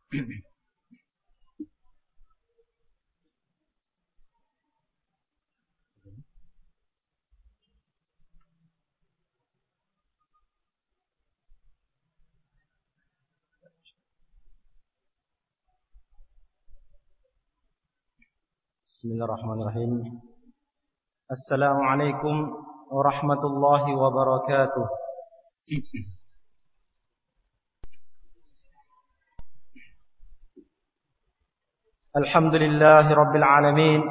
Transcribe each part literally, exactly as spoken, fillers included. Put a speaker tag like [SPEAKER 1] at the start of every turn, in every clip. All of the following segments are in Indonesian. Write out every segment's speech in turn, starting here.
[SPEAKER 1] Bismillahirrahmanirrahim. Assalamualaikum warahmatullahi wabarakatuh. Alhamdulillahi rabbil alamin.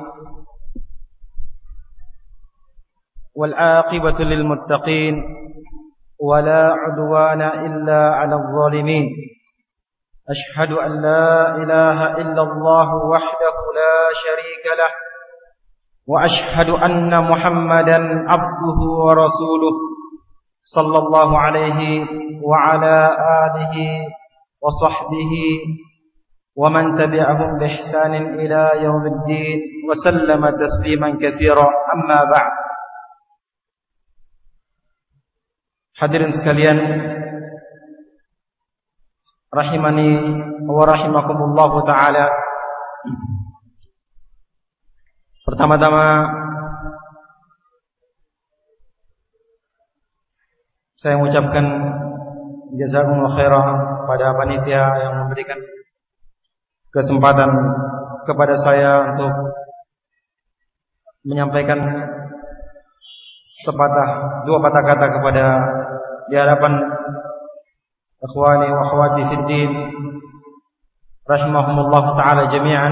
[SPEAKER 1] Wal aqibatu lil muttaqin wa la 'udwana illa 'alal zalimin. أشهد أن لا إله إلا الله وحده لا شريك له وأشهد أن محمدا عبده ورسوله صلى الله عليه وعلى آله وصحبه ومن تبعهم بإحسان إلى يوم الدين وسلم تسليما كثيرا أما بعد. Hadirin sekalian, rahimani wa rahimakumullah ta'ala. Pertama-tama saya mengucapkan jazakumullah khairan pada panitia yang memberikan kesempatan kepada saya untuk menyampaikan sepatah dua patah kata kepada di hadapan ikhwani wa akhwati fid din rahimahumullah taala jami'an.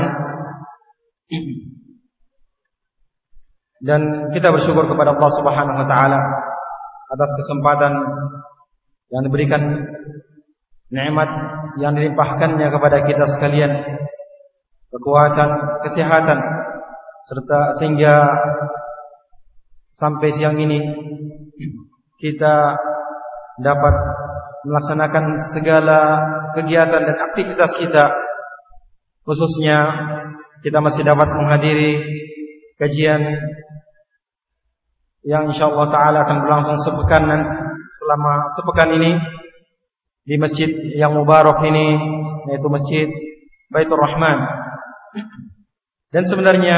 [SPEAKER 1] Dan kita bersyukur kepada Allah Subhanahu wa taala atas kesempatan yang diberikan, nikmat yang dilimpahkannya kepada kita sekalian, kekuatan, kesehatan, serta sehingga sampai siang ini kita dapat melaksanakan segala kegiatan dan aktivitas kita. Khususnya kita masih dapat menghadiri kajian yang insyaallah taala akan berlangsung sepekan selama sepekan ini di masjid yang mubarak ini, yaitu Masjid Baitur Rahman. Dan sebenarnya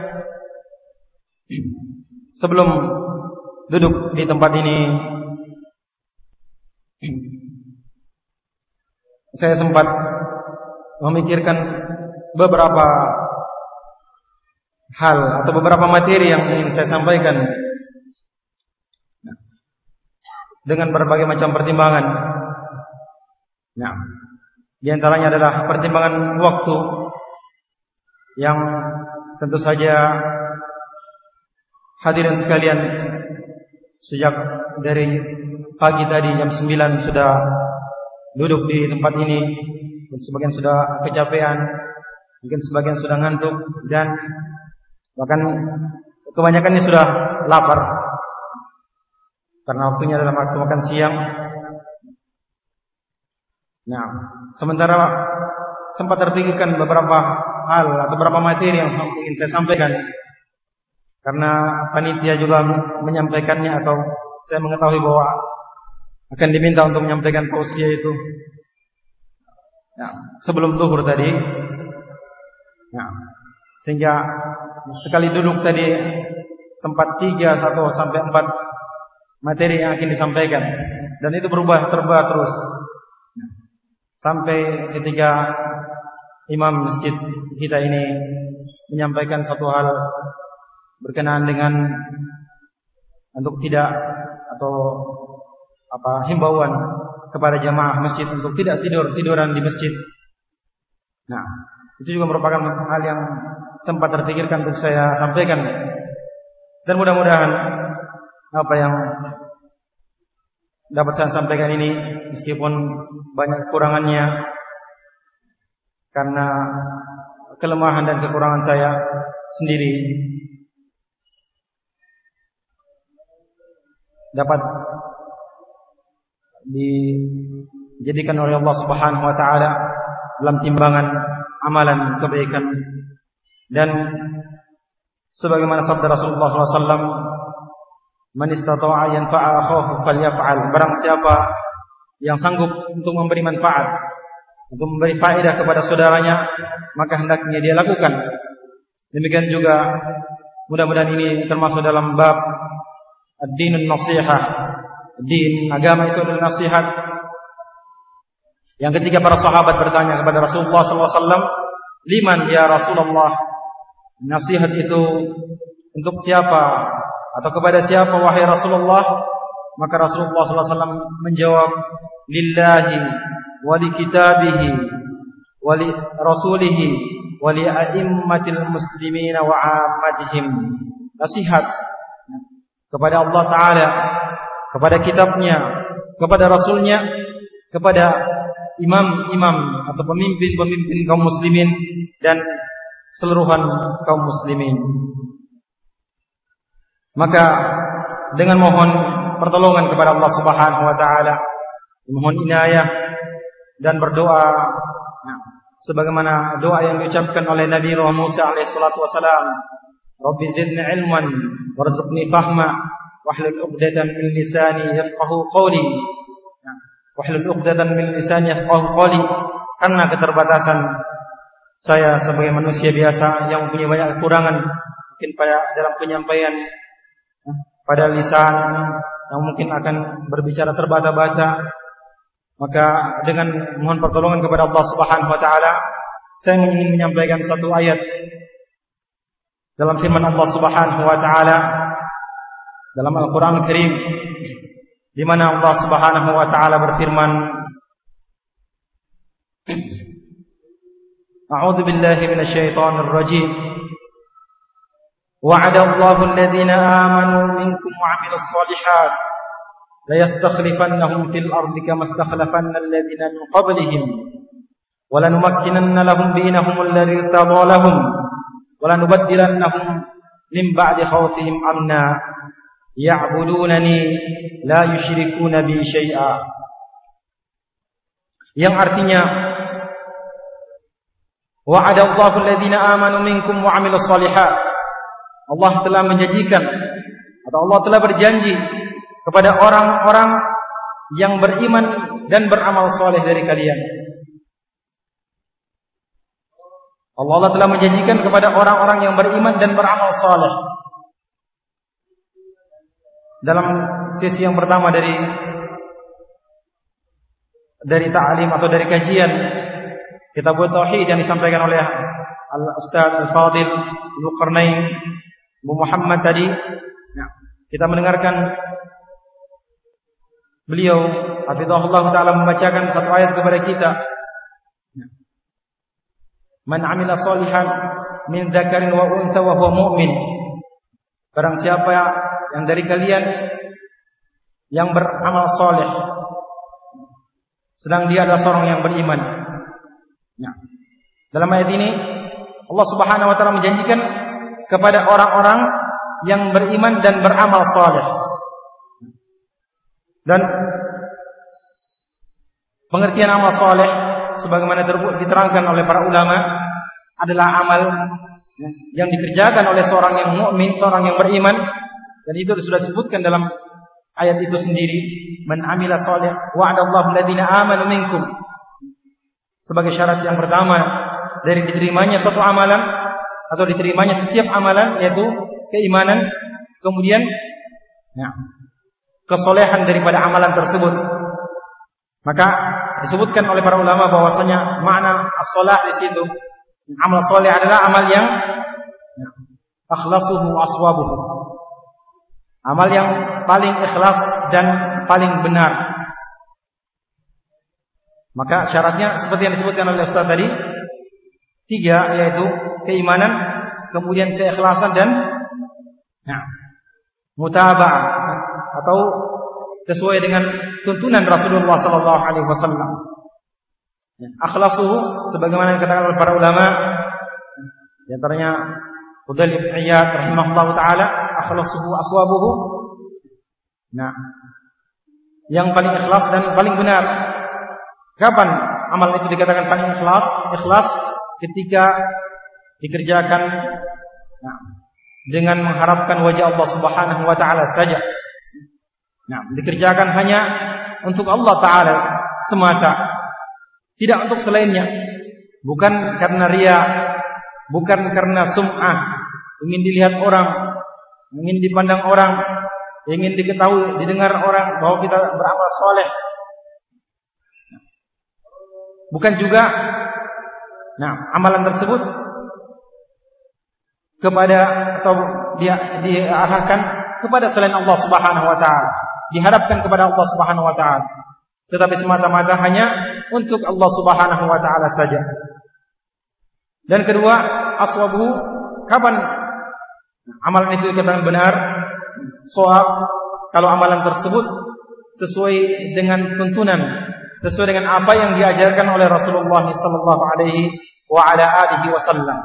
[SPEAKER 1] sebelum duduk di tempat ini saya sempat memikirkan beberapa hal atau beberapa materi yang ingin saya sampaikan dengan berbagai macam pertimbangan. Nah, di antaranya adalah pertimbangan waktu yang tentu saja hadirin sekalian sejak dari pagi tadi jam sembilan sudah duduk di tempat ini, dan sebagian sudah kecapean, mungkin sebagian sudah ngantuk, dan bahkan kebanyakannya sudah lapar karena waktunya adalah waktu makan siang. Nah, sementara sempat terpikirkan beberapa hal atau beberapa materi yang ingin saya sampaikan, karena panitia juga menyampaikannya atau saya mengetahui bahwa akan diminta untuk menyampaikan tausiah itu nah, sebelum zuhur tadi. Nah, sehingga sekali duduk tadi tempat tiga satu sampai empat materi yang akan disampaikan, dan itu berubah terubah terus nah, sampai ketika imam masjid kita ini menyampaikan satu hal berkenaan dengan untuk tidak atau apa himbauan kepada jamaah masjid untuk tidak tidur tiduran di masjid. Nah, itu juga merupakan hal yang sempat terpikirkan untuk saya sampaikan, dan mudah-mudahan apa yang dapat saya sampaikan ini, meskipun banyak kekurangannya karena kelemahan dan kekurangan saya sendiri, dapat dijadikan oleh Allah Subhanahu wa taala dalam timbangan amalan kebaikan. Dan sebagaimana sabda Rasulullah sallallahu alaihi wasallam, "Man istata'a yanfa'a akhahu falyaf'al." Barang siapa yang sanggup untuk memberi manfaat untuk memberi faedah kepada saudaranya, maka hendaknya dia lakukan. Demikian juga mudah-mudahan ini termasuk dalam bab ad-dinun nasihah. Din, agama itu adalah nasihat. Yang ketika para sahabat bertanya kepada Rasulullah sallallahu alaihi wasallam, "Liman ya Rasulullah?" Nasihat itu untuk siapa atau kepada siapa wahai Rasulullah? Maka Rasulullah sallallahu alaihi wasallam menjawab, "Lillahi wa li kitabihi wa li rasulihi wa li a'immatil muslimina wa 'ammatihim." Nasihat kepada Allah Ta'ala, kepada kitabnya, kepada Rasulnya, kepada imam-imam atau pemimpin-pemimpin kaum muslimin dan seluruhan kaum muslimin. Maka dengan mohon pertolongan kepada Allah Subhanahu wa taala, mohon inayah dan berdoa sebagaimana doa yang diucapkan oleh Nabi Musa alaihi salatu wasalam, "Rabbi zidni ilman warzuqni fahma wahlul 'uqdatam min lisani yafqahu qawli." Wahlul 'uqdatam min lisani yafqahu qawli. Karena keterbatasan saya sebagai manusia biasa yang mempunyai banyak kekurangan mungkin pada dalam penyampaian pada lisan yang mungkin akan berbicara terbata-bata, maka dengan mohon pertolongan kepada Allah Subhanahu wa taala, saya ingin menyampaikan satu ayat dalam firman Allah Subhanahu wa taala dalam Al-Qur'an Al-Karim, di mana Allah Subhanahu wa taala berfirman, A'udzu billahi minasyaitonir rajim. Wa'adallahu alladhina amanu minkum wa 'amilus shalihat la yastakhlifannahum fil ardi kama istakhlafanna alladhina min qablihim wa lanumakkinanna lahum dinahum alladhi irtada lahum wa lanubaddilannahum min ba'di khawfihim amna ya'budunani la yusyrikuna bi syai'a. Yang artinya wa'adallahu alladhina amanu minkum wa 'amilus shalihat. Allah telah menjanjikan atau Allah telah berjanji kepada orang-orang yang beriman dan beramal saleh dari kalian. Allah, Allah telah menjanjikan kepada orang-orang yang beriman dan beramal saleh. Dalam sesi yang pertama dari dari ta'lim atau dari kajian kitab tauhid yang disampaikan oleh Al-Ustaz Al-Fadil Dzulqarnain Abu Muhammad tadi, nah, kita mendengarkan beliau hafizahullah taala membacakan satu ayat kepada kita. Nah, Man 'amila shalihan min dzakarin wa untha wa huwa mu'min. Barang siapa yang dari kalian yang beramal saleh sedang dia adalah seorang yang beriman. Nah, dalam ayat ini Allah Subhanahu wa taala menjanjikan kepada orang-orang yang beriman dan beramal saleh. Dan pengertian amal saleh sebagaimana diterangkan oleh para ulama adalah amal yang dikerjakan oleh seorang yang mukmin, seorang yang beriman, dan itu sudah disebutkan dalam ayat itu sendiri, man amila salih wa'adallahu alladziina aamanu minkum. Sebagai syarat yang pertama dari diterimanya suatu amalan atau diterimanya setiap amalan yaitu keimanan, kemudian ya, kesolehan daripada amalan tersebut. Maka disebutkan oleh para ulama bahwasanya makna as-shalah di situ, amal saleh adalah amal yang ya, akhlasuhu aswabuhu, amal yang paling ikhlas dan paling benar. Maka syaratnya seperti yang disebutkan oleh Ustaz tadi, tiga, yaitu keimanan, kemudian keikhlasan dan ya, mutaba'ah atau sesuai dengan tuntunan Rasulullah sallallahu alaihi wasallam. Ya, akhlasuhu sebagaimana yang dikatakan oleh para ulama, di antaranya Fudail bin Iyad rahimahullahu taala, akhlasuhu aswabuhu. Nah, yang paling ikhlas dan paling benar. Kapan amal itu dikatakan paling ikhlas? Ikhlas ketika dikerjakan nah, dengan mengharapkan wajah Allah Subhanahu wa taala saja. Nah, dikerjakan hanya untuk Allah taala semata. tidak untuk selainnya. Bukan karena riya, bukan karena sum'ah, ingin dilihat orang, ingin dipandang orang, ingin diketahui, didengar orang bahwa kita beramal soleh. Bukan juga, nah, amalan tersebut kepada atau dia diarahkan kepada selain Allah Subhanahu wa taala, diharapkan kepada Allah Subhanahu wa taala, tetapi semata-mata hanya untuk Allah Subhanahu wa taala saja. Dan kedua, aswabu, kapan amalan itu dikatakan benar, shawab, kalau amalan tersebut sesuai dengan tuntunan, sesuai dengan apa yang diajarkan oleh Rasulullah sallallahu alaihi wa ala alihi wasallam.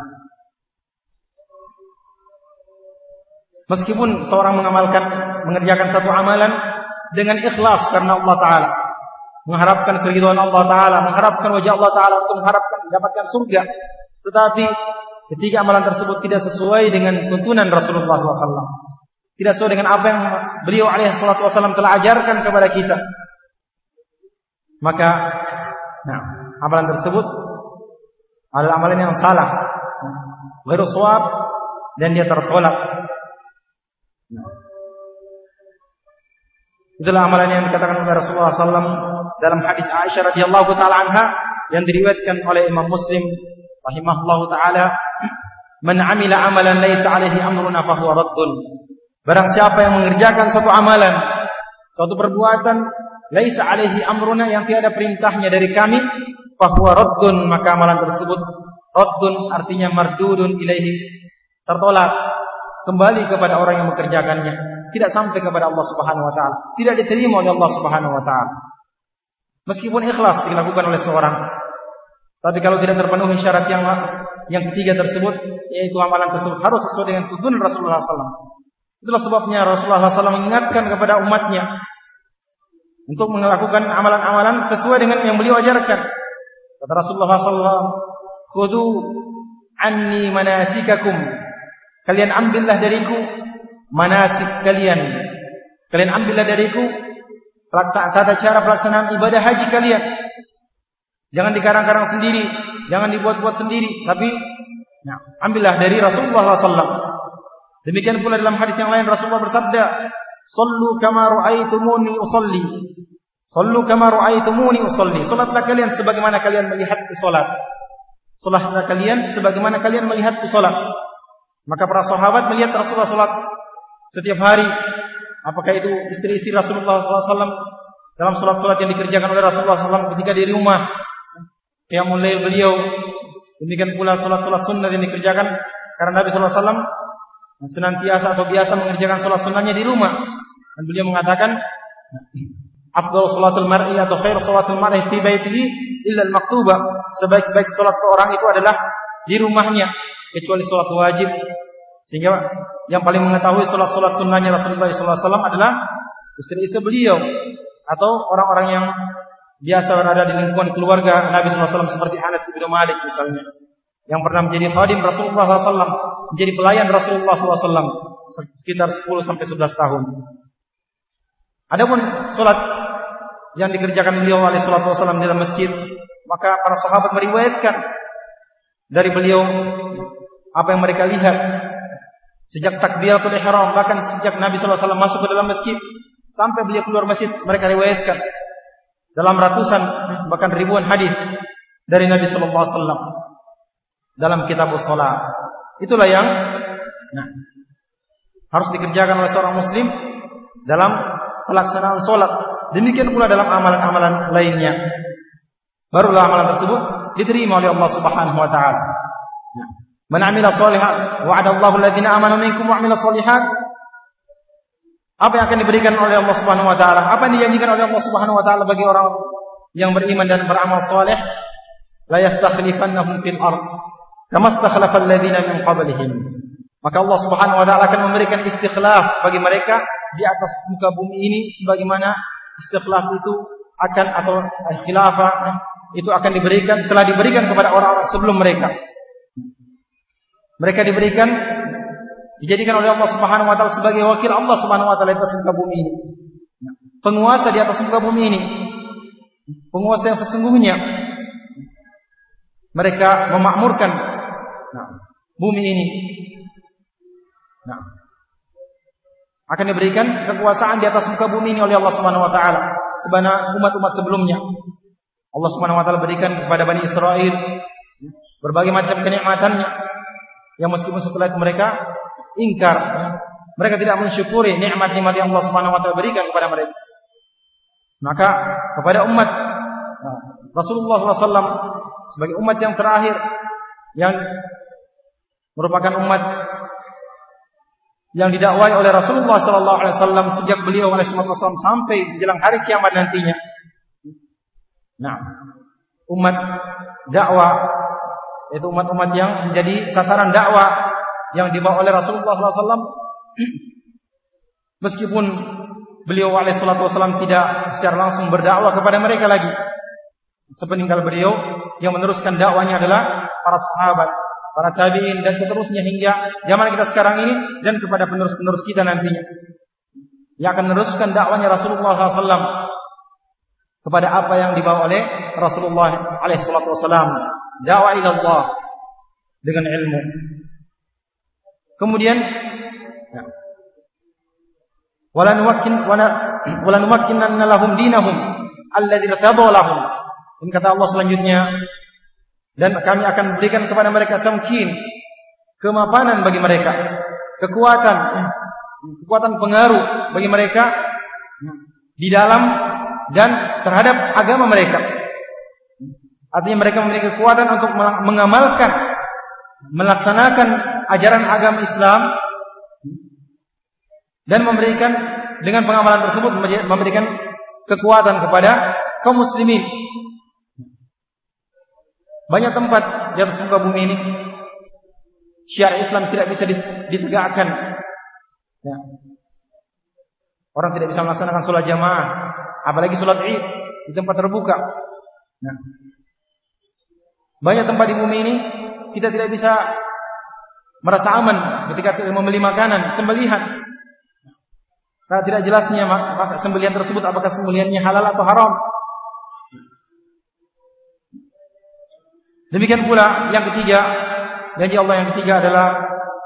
[SPEAKER 1] Meskipun seorang mengamalkan, mengerjakan satu amalan dengan ikhlas karena Allah Ta'ala, mengharapkan keridhaan Allah Ta'ala, mengharapkan wajah Allah Ta'ala untuk mengharapkan mendapatkan surga, tetapi ketika amalan tersebut tidak sesuai dengan tuntunan Rasulullah shallallahu alaihi wasallam, tidak sesuai dengan apa yang beliau alaihi wasallam telah ajarkan kepada kita, maka nah, amalan tersebut adalah amalan yang salah, ghairu shawab, dan dia tertolak. Itulah amalan yang dikatakan oleh Rasulullah shallallahu alaihi wasallam dalam hadis Aisyah radhiyallahu taala anha yang diriwayatkan oleh Imam Muslim rahimahullahu taala, "Man 'amila 'amalan laisa 'alaihi amruna fa huwa raddun." Barang siapa yang mengerjakan suatu amalan, suatu perbuatan laisa 'alaihi amruna, yang tiada perintahnya dari kami, fa huwa raddun, maka amalan tersebut raddun artinya mardudun ilaihi, tertolak, kembali kepada orang yang mengerjakannya, tidak sampai kepada Allah Subhanahu wa taala, tidak diterima oleh Allah Subhanahu wa taala. Meskipun ikhlas dilakukan oleh seorang, tapi kalau tidak terpenuhi syarat yang yang ketiga tersebut, yaitu amalan tersebut harus sesuai dengan tuntunan Rasulullah sallallahu alaihi wasallam. Itulah sebabnya Rasulullah sallallahu alaihi wasallam mengingatkan kepada umatnya untuk melakukan amalan-amalan sesuai dengan yang beliau ajarkan. Kata Rasulullah sallallahu alaihi wasallam, "Khudhu anni manasikakum." Kalian ambillah dariku manasik kalian. Kalian ambillah dariku tata cara pelaksanaan ibadah haji kalian. Jangan dikarang-karang sendiri, jangan dibuat-buat sendiri, tapi nah, ambillah dari Rasulullah sallallahu alaihi wasallam. Demikian pula dalam hadis yang lain Rasulullah bersabda, "Shallu kama ra'aitumuni usolli." Shallu kama ra'aitumuni usolli. Salatlah kalian sebagaimana kalian melihatku salat. Salatlah kalian sebagaimana kalian melihatku salat. Maka para sahabat melihat Rasulullah salat setiap hari. Apakah itu istri-istri Rasulullah sallallahu alaihi wasallam dalam salat-salat yang dikerjakan oleh Rasulullah sallallahu alaihi wasallam ketika di rumah, qiyamul lail beliau, demikian pula salat-salat sunnah yang dikerjakan karena Nabi sallallahu alaihi wasallam senantiasa atau biasa mengerjakan salat sunnahnya di rumah. Dan beliau mengatakan, afdhalu salatul mar'i atau khairu salatul mar'i fi baitihi illa al-maktubah. Sebaik-baik salat seorang itu adalah di rumahnya, kecuali salat wajib. Sehingga yang paling mengetahui salat-salat sunnahnya Rasulullah sallallahu alaihi wasallam adalah istri-istri beliau atau orang-orang yang biasa berada di lingkungan keluarga Nabi sallallahu alaihi wasallam seperti Anas bin Malik misalnya, yang pernah menjadi khadim Rasulullah sallallahu alaihi wasallam, menjadi pelayan Rasulullah sallallahu alaihi wasallam sekitar sepuluh sampai sebelas tahun. Adapun salat yang dikerjakan beliau alaihi wasallam di dalam masjid, maka para sahabat meriwayatkan dari beliau apa yang mereka lihat sejak takbiratul ihram, bahkan sejak Nabi sallallahu alaihi wasallam masuk ke dalam masjid sampai beliau keluar masjid, mereka riwayatkan dalam ratusan bahkan ribuan hadis dari Nabi sallallahu alaihi wasallam dalam kitabus shalah. Itulah yang nah, harus dikerjakan oleh seorang muslim dalam pelaksanaan salat. Demikian pula dalam amalan-amalan lainnya. Barulah amalan tersebut diterima oleh Allah Subhanahu wa taala. Man 'amila shalihan wa'ada Allahu alladziina aamanu minkum wa 'amilus shalihat. Apa yang akan diberikan oleh Allah Subhanahu wa taala? Apa yang dijanjikan oleh Allah Subhanahu wa taala bagi orang yang beriman dan beramal saleh? La yastakhlifannahum fil ardh kama istakhlafa alladziina min qablihim. Maka Allah Subhanahu wa taala akan memberikan istikhlaf bagi mereka di atas muka bumi ini sebagaimana istikhlaf itu akan atau khilafah itu akan diberikan telah diberikan kepada orang-orang sebelum mereka. Mereka diberikan dijadikan oleh Allah Subhanahu wa taala sebagai wakil Allah Subhanahu wa taala di atas muka bumi ini. Penguasa di atas muka bumi ini. Penguasa yang sesungguhnya mereka memakmurkan nah, bumi ini. Nah, akan diberikan kekuasaan di atas muka bumi ini oleh Allah Subhanahu wa taala kepada umat-umat sebelumnya. Allah Subhanahu wa taala berikan kepada Bani Israel berbagai macam kenikmatannya yang meskipun setelah itu mereka ingkar, mereka tidak mensyukuri nikmat-nikmat yang Allah Subhanahu wa taala berikan kepada mereka. Maka kepada umat Rasulullah sallallahu alaihi wasallam sebagai umat yang terakhir yang merupakan umat yang didakwai oleh Rasulullah sallallahu alaihi wasallam sejak beliau alaihi wasallam sampai menjelang hari kiamat nantinya. Nah, umat dakwah itu umat-umat yang menjadi sasaran dakwah yang dibawa oleh Rasulullah sallallahu alaihi wasallam meskipun beliau alaihi wasallam tidak secara langsung berdakwah kepada mereka lagi. Sepeninggal beliau yang meneruskan dakwanya adalah para sahabat, para tabi'in dan seterusnya hingga zaman kita sekarang ini dan kepada penerus-penerus kita nantinya yang akan meneruskan dakwanya Rasulullah sallallahu alaihi wasallam kepada apa yang dibawa oleh Rasulullah alaihi wasallam, dakwah ila Allah dengan ilmu. Kemudian wala nuwakkin wala nuwakkinanna lahum dinahum alladzi irtadaw lahum. Ini kata Allah selanjutnya, dan kami akan berikan kepada mereka tamkin, kemapanan bagi mereka, kekuatan, kekuatan pengaruh bagi mereka di dalam dan terhadap agama mereka. Artinya mereka memiliki kekuatan untuk mengamalkan, melaksanakan ajaran agama Islam dan memberikan dengan pengamalan tersebut memberikan kekuatan kepada kaum muslimin. Banyak tempat di atas muka bumi ini syiar Islam tidak bisa ditegakkan. Ya. Orang tidak bisa melaksanakan sholat jamaah, apalagi sholat Id di tempat terbuka. Nah, banyak tempat di bumi ini kita tidak bisa merasa aman ketika membeli makanan, sembelihan. Karena tidak jelasnya maka sembelihan tersebut apakah sembelihannya halal atau haram. Demikian pula yang ketiga, janji Allah yang ketiga adalah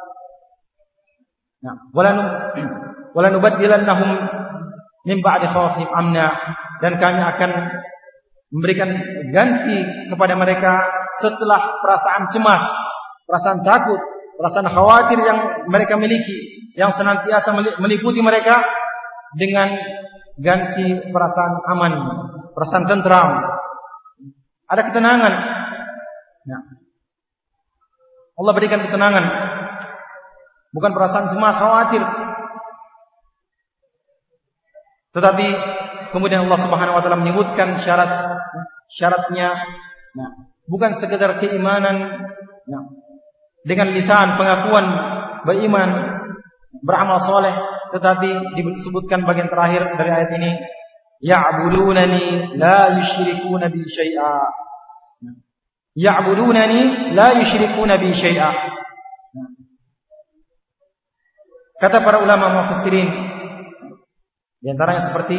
[SPEAKER 1] nah, wala nubaddilannahum min ba'di khawfihim amna, dan kami akan memberikan ganti kepada mereka setelah perasaan cemas, perasaan takut, perasaan khawatir yang mereka miliki yang senantiasa meliputi mereka dengan ganti perasaan aman, perasaan tentram. Ada ketenangan. Nah, Allah berikan ketenangan, bukan perasaan cemas, khawatir. Tetapi kemudian Allah Subhanahu wa taala menyebutkan syarat syaratnya, nah, bukan sekedar keimanan, nah, dengan lisan pengakuan beriman, beramal soleh, tetapi disebutkan bagian terakhir dari ayat ini, ya'budunani la yusyrikuna bi syai'a. Ya'budunani la yusyrikuna bi syai'a. Kata para ulama mufassirin, di antaranya seperti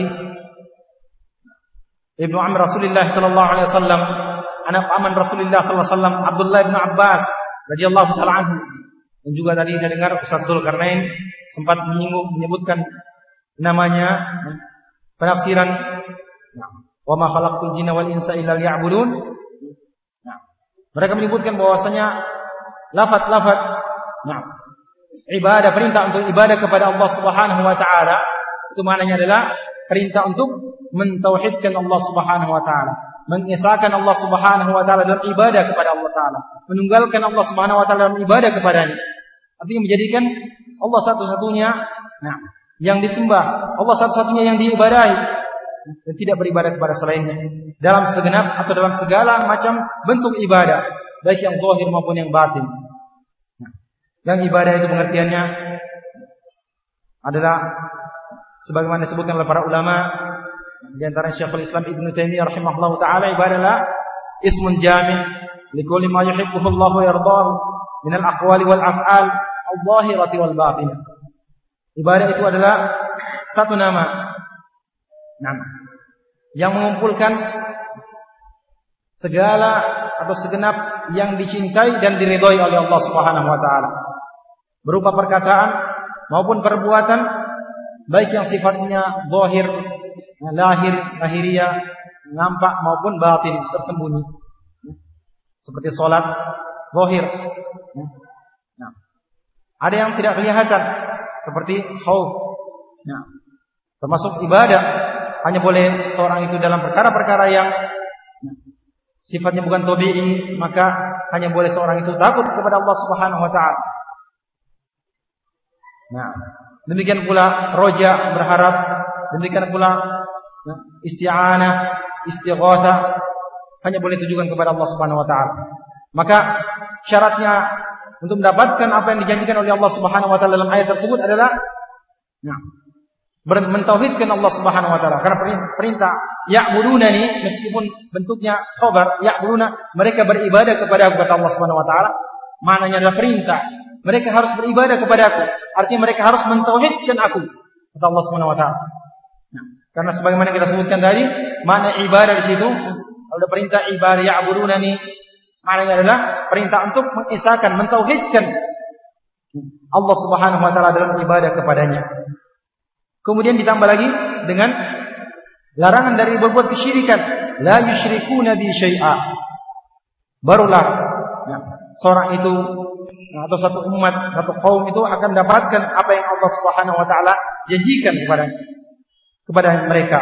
[SPEAKER 1] Ibnu Amr Rasulullah sallallahu alaihi wasallam, anak paman Rasulullah sallallahu alaihi wasallam, Abdullah bin Abbas radhiyallahu taala anhu. Dan juga tadi saya dengar Ustaz Dzulkarnain sempat menyinggung menyebutkan namanya penafsiran wa ma khalaqtul jinna wal insa illa liya'budun. Mereka menyebutkan bahwasanya lafaz-lafaz nah, ibadah, perintah untuk ibadah kepada Allah Subhanahu wa taala itu maknanya adalah perintah untuk mentauhidkan Allah Subhanahu wa taala, mengesahkan Allah Subhanahu wa taala dalam ibadah kepada Allah taala, menunggalkan Allah Subhanahu wa taala dalam ibadah kepadanya. Artinya menjadikan Allah satu-satunya nah, yang disembah, Allah satu-satunya yang diibadahi dan tidak beribadah kepada selainnya dalam segenap atau dalam segala macam bentuk ibadah, baik yang zahir maupun yang batin. Nah, dan ibadah itu pengertiannya adalah sebagaimana disebutkan oleh para ulama, di antara Syekhul Islam Ibnu Taimiyah rahimahullahu taala, ibadah adalah ismun jami' likulli ma yuhibbuhu Allah wa yardahu min al-aqwali wal af'al al-zahirati wal batinah. Ibadah itu adalah satu nama, nama yang mengumpulkan segala atau segenap yang dicintai dan diridhoi oleh Allah Subhanahu wa taala, berupa perkataan maupun perbuatan, baik yang sifatnya zahir, lahir, lahiriah, nampak maupun batin, tersembunyi. Seperti salat zahir. Nah, ada yang tidak kelihatan seperti khauf. Nah, termasuk ibadah, hanya boleh seorang itu dalam perkara-perkara yang sifatnya bukan tabi'i, maka hanya boleh seorang itu takut kepada Allah Subhanahu wa taala. Nah, demikian pula roja, berharap, demikian pula isti'anah, istighatsah, hanya boleh ditujukan kepada Allah Subhanahu wa taala. Maka syaratnya untuk mendapatkan apa yang dijanjikan oleh Allah Subhanahu wa taala dalam ayat tersebut adalah nah, mentauhidkan Allah Subhanahu wa taala. Karena perintah ya'budunani, meskipun bentuknya khabar, ya'buduna, mereka beribadah kepada kata Allah Subhanahu wa taala, maknanya adalah perintah. Mereka harus beribadah kepada aku. Artinya mereka harus mentauhidkan aku, kata Allah Subhanahu wa taala. Nah, karena sebagaimana kita sebutkan tadi, makna ibadah di situ, kalau ada perintah ibadah ya'budunani, maknanya adalah perintah untuk mengesahkan, mentauhidkan Allah Subhanahu wa taala dalam ibadah kepadanya. Kemudian ditambah lagi dengan larangan dari berbuat kesyirikan, la yusyrikuna bi syai'a. Barulah ya, seorang itu atau satu umat, satu kaum itu akan mendapatkan apa yang Allah Subhanahu wa taala janjikan kepada kepada mereka.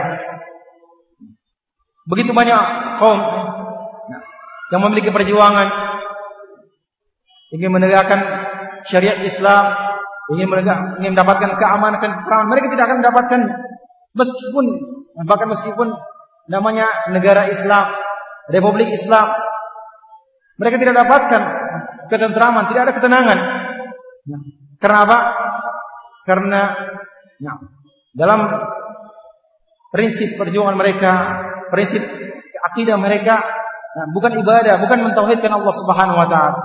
[SPEAKER 1] Begitu banyak kaum yang memiliki perjuangan ingin menegakkan syariat Islam, ingin menegak, ingin mendapatkan keamanan, keamanan, mereka tidak akan mendapatkan, meskipun bahkan meskipun namanya negara Islam, Republik Islam, mereka tidak dapatkan ketentraman, tidak ada ketenangan. Karena apa? Karena nah, dalam prinsip perjuangan mereka, prinsip akidah mereka, nah, bukan ibadah, bukan mentauhidkan Allah Subhanahu wa taala.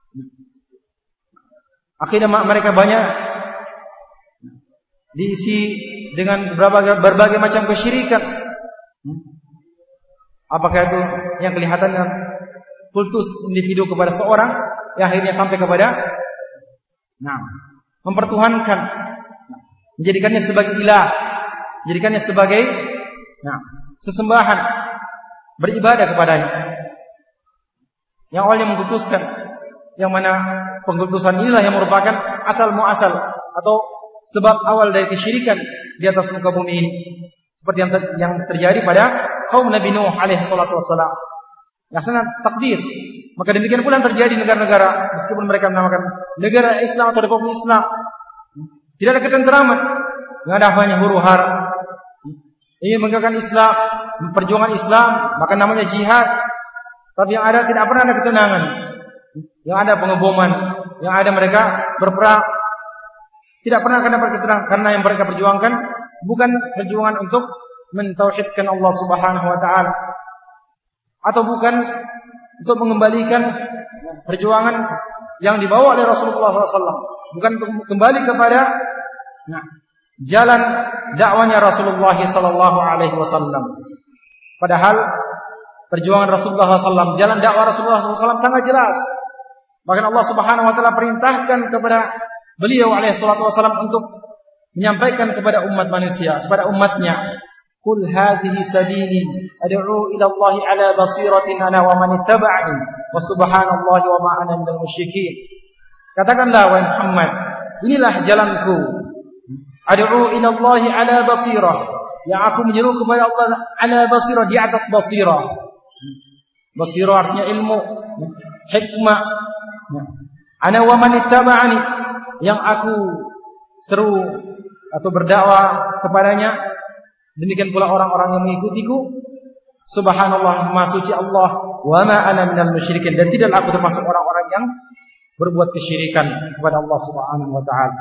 [SPEAKER 1] Akidah mereka banyak diisi dengan berbagai, berbagai macam kesyirikan. Apakah itu yang kelihatannya kultus individu kepada seorang, yang akhirnya sampai kepada nah, mempertuhankan, menjadikannya sebagai ilah, menjadikannya sebagai nah, sesembahan, beribadah kepadanya. Yang awalnya mengkultuskan, yang mana pengkultusan inilah yang merupakan asal muasal atau sebab awal dari kesyirikan di atas muka bumi ini, seperti yang, ter, yang terjadi pada kaum Nabi Nuh alaihi salatu wassalam. Yang sangat takdir. Maka demikian pula yang terjadi di negara-negara, meskipun mereka menamakan negara Islam atau Republik Islam, tidak ada ketenteraman, tidak ada hanya huru hara. Ini menegakkan Islam, perjuangan Islam, maka namanya jihad. Tapi yang ada tidak pernah ada ketenangan. Yang ada pengeboman, yang ada mereka berperang. Tidak pernah akan dapat ketenangan, karena yang mereka perjuangkan bukan perjuangan untuk mentauhidkan Allah Subhanahu wa taala, atau bukan untuk mengembalikan perjuangan yang dibawa oleh Rasulullah shallallahu alaihi wasallam, bukan untuk kembali kepada nah, jalan dakwanya Rasulullah sallallahu alaihi wasallam. Padahal perjuangan Rasulullah sallallahu alaihi wasallam, jalan dakwah Rasulullah sallallahu alaihi wasallam sangat jelas. Bahkan Allah Subhanahu wa taala perintahkan kepada beliau alaihi salatu wasallam untuk menyampaikan kepada umat manusia, kepada umatnya, "Qul hadhihi sabili ad'u ila Allah ala basiratin ana wa man ittaba'ani wa subhanallahi wa ma ana minal musyrikin." Katakanlah wahai Muhammad, inilah jalanku. Ad'u ila Allah ala basirah, yang aku menyeru kepada Allah ala basirah, di atas basirah. Basirah artinya ilmu, hikmah. Ana wa man ittaba'ani, yang aku seru atau berdakwah kepadanya, demikian pula orang-orang yang mengikutiku. Subhanallah, maha suci Allah, wa ma ana minal musyrikin, dan tidak aku termasuk orang-orang yang berbuat kesyirikan kepada Allah Subhanahu wa taala.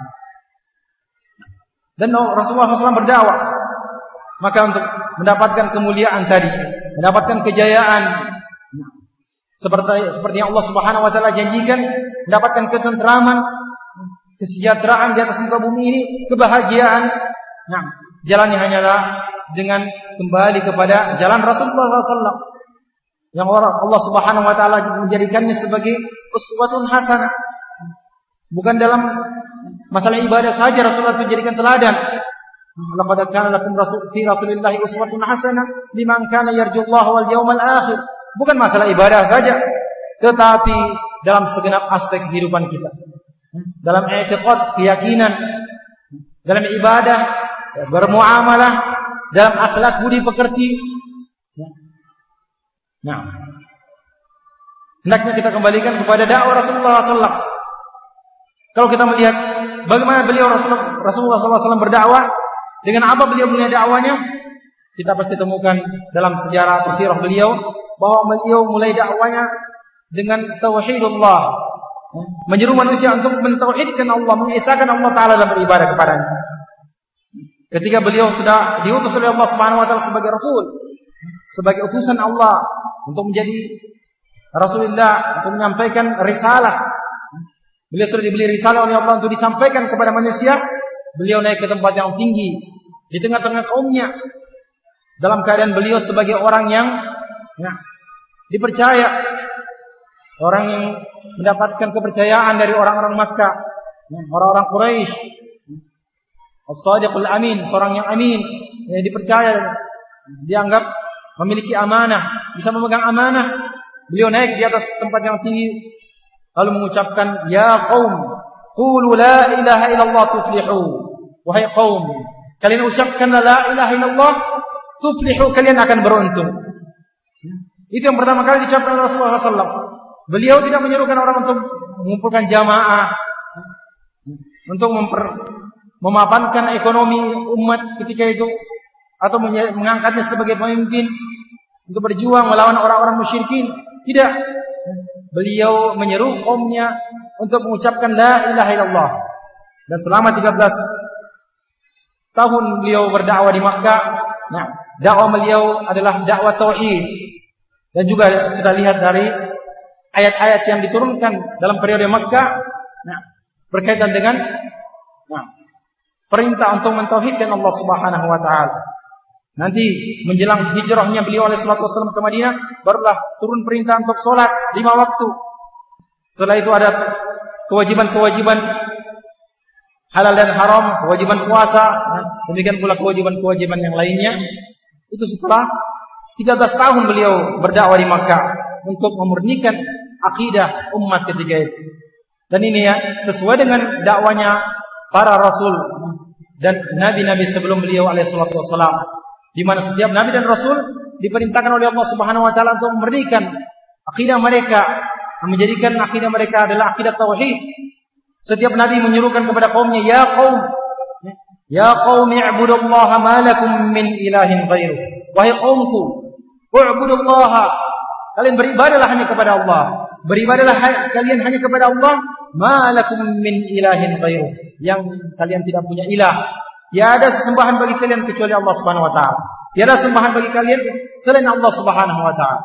[SPEAKER 1] Dan Rasulullah shallallahu alaihi wasallam berdakwah, maka untuk mendapatkan kemuliaan tadi, mendapatkan kejayaan seperti seperti yang Allah Subhanahu wa taala janjikan, mendapatkan ketentraman, kesejahteraan di atas muka bumi ini, kebahagiaan. Nah, jalannya hanyalah dengan kembali kepada jalan Rasulullah shallallahu alaihi wasallam, yang orang Allah Subhanahu wa taala menjadikannya sebagai uswatun hasanah. Bukan dalam masalah ibadah saja Rasulullah dijadikan teladan. Laqad kana lakum rasul fi rasulillahi uswatun hasanah liman kana yarjullaha wal yawmal akhir. Bukan masalah ibadah saja, tetapi dalam segenap aspek kehidupan kita. Dalam i'tiqad, keyakinan, dalam ibadah, bermuamalah, dalam akhlak budi pekerti. Nah, hendaknya kita kembalikan kepada dakwah Rasulullah sallallahu alaihi wasallam. Kalau kita melihat bagaimana beliau Rasulullah sallallahu alaihi wasallam berdakwah, dengan apa beliau punya dakwahnya, kita pasti temukan dalam sejarah sirah beliau bahwa beliau mulai dakwahnya dengan tauhidullah, menyeru manusia untuk mentauhidkan Allah, mengesahkan Allah Taala dalam beribadah kepadanya. Ketika beliau sudah diutus oleh Allah Subhanahu wa taala sebagai rasul, sebagai utusan Allah untuk menjadi Rasulullah, untuk menyampaikan risalah. Beliau sudah diberi risalah oleh Allah untuk disampaikan kepada manusia. Beliau naik ke tempat yang tinggi di tengah-tengah kaumnya dalam keadaan beliau sebagai orang yang ya, dipercaya, orang yang mendapatkan kepercayaan dari orang-orang Makkah, orang-orang Quraisy. As-Sadiqul Amin, seorang yang amin, yang dipercaya, dianggap memiliki amanah, bisa memegang amanah. Beliau naik di atas tempat yang tinggi lalu mengucapkan, "Ya qaum, qulu la ilaha illallah tuflihu." Wahai kaum, kalian ucapkan la ilaha illallah tuflihu, kalian akan beruntung. Itu yang pertama kali diucapkan oleh Rasulullah sallallahu alaihi wasallam. Beliau tidak menyerukan orang untuk mengumpulkan jamaah, untuk memper, memapankan ekonomi umat ketika itu, atau mengangkatnya sebagai pemimpin untuk berjuang melawan orang-orang musyrikin. Tidak. Beliau menyeru kaumnya untuk mengucapkan la ilaha illallah. Dan selama tiga belas tahun beliau berdakwah di Makkah, nah, dakwah beliau adalah dakwah tauhid. Dan juga kita lihat dari ayat-ayat yang diturunkan dalam periode Makkah, nah, berkaitan dengan nah, perintah untuk mentauhidkan Allah Subhanahu wa taala. Nanti menjelang hijrahnya beliau alaihi salatu wasallam ke Madinah, barulah turun perintah untuk sholat lima waktu. Setelah itu ada kewajiban-kewajiban halal dan haram, kewajiban puasa, nah, demikian pula kewajiban-kewajiban yang lainnya. Itu setelah tiga belas tahun beliau berdakwah di Makkah untuk memurnikan akidah umat ketika itu. Dan ini ya sesuai dengan dakwanya para rasul dan nabi-nabi sebelum beliau alaihi salatu wasallam, di mana setiap nabi dan rasul diperintahkan oleh Allah Subhanahu wa taala untuk memberikan akidah mereka, menjadikan akidah mereka adalah akidah tauhid. Setiap nabi menyerukan kepada kaumnya, ya qaum, ya qaum i'budullaha ma lakum min ilahin ghairuh. Wahai kaumku, i'budullaha, kalian beribadahlah hanya kepada Allah. Beribadahlah kalian hanya kepada Allah, ma lakum min ilahin ghairuh, yang kalian tidak punya ilah. Tiada sembahan bagi kalian kecuali Allah Subhanahu wa taala. Tiada sembahan bagi kalian selain Allah Subhanahu wa taala.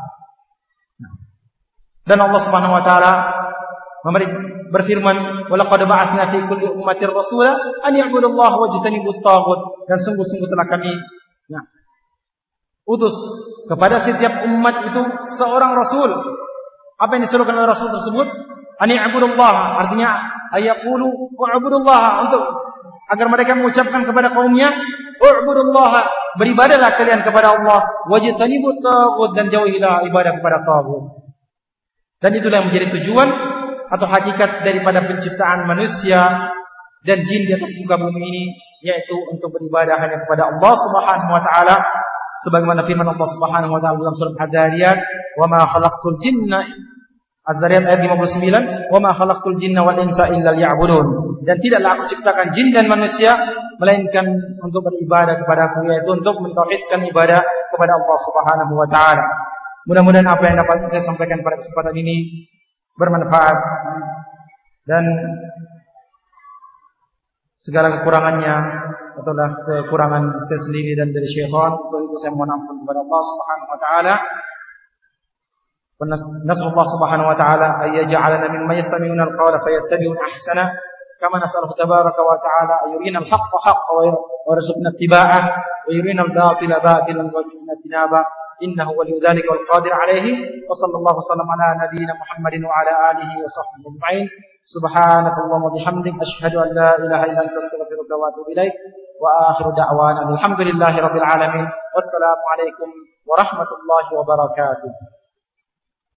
[SPEAKER 1] Dan Allah Subhanahu wa taala berfirman, "Wa laqad ba'atsna fi kulli ummatin rasula an ya'budullaha wajtanibut taghut." Dan sungguh-sungguh telah kami nah, utus kepada setiap umat itu seorang rasul. Apa yang disuruhkan oleh rasul tersebut? An ya'budullaha, artinya ayaqulu wa'budullaha, untuk agar mereka mengucapkan kepada kaumnya, "U'budullaha", beribadahlah kalian kepada Allah, "wajtanibut taghut", dan jauhilah ibadah kepada taghut. Dan itulah yang menjadi tujuan atau hakikat daripada penciptaan manusia dan jin di atas muka bumi ini, yaitu untuk beribadah hanya kepada Allah Subhanahu wa taala, sebagaimana firman Allah Subhanahu wa taala dalam surat Az-Zariyat, "Wa ma khalaqtul jinna", Az-Zariyat ayat lima puluh sembilan, "Wa ma khalaqtul jinna wal insa illa liya'budun", dan tidaklah aku ciptakan jin dan manusia melainkan untuk beribadah kepada Aku, yaitu untuk mentauhidkan ibadah kepada Allah Subhanahu wa taala. Mudah-mudahan apa yang dapat saya sampaikan pada kesempatan ini bermanfaat, dan segala kekurangannya adalah kekurangan saya sendiri dan dari syaitan. Untuk itu saya mohon ampun kepada Allah Subhanahu wa taala. Nasrullah Subhanahu wa taala ay yaj'alana mimman yastami'una al-qawla fayattabi'una ahsana. كما نسأله تبارك وتعالى أن يرينا الحق حقا ويرزقنا اتباعه ويرينا الباطل باطلا ويرزقنا اجتنابه إنه ولي ذلك والقادر عليه. وصلى الله وسلم على نبينا محمد وعلى آله وصحبه أجمعين. سبحانك اللهم وبحمدك أشهد أن لا إله إلا أنت أستغفرك وأتوب إليك. وآخر دعوانا الحمد لله رب العالمين والسلام عليكم ورحمة الله وبركاته.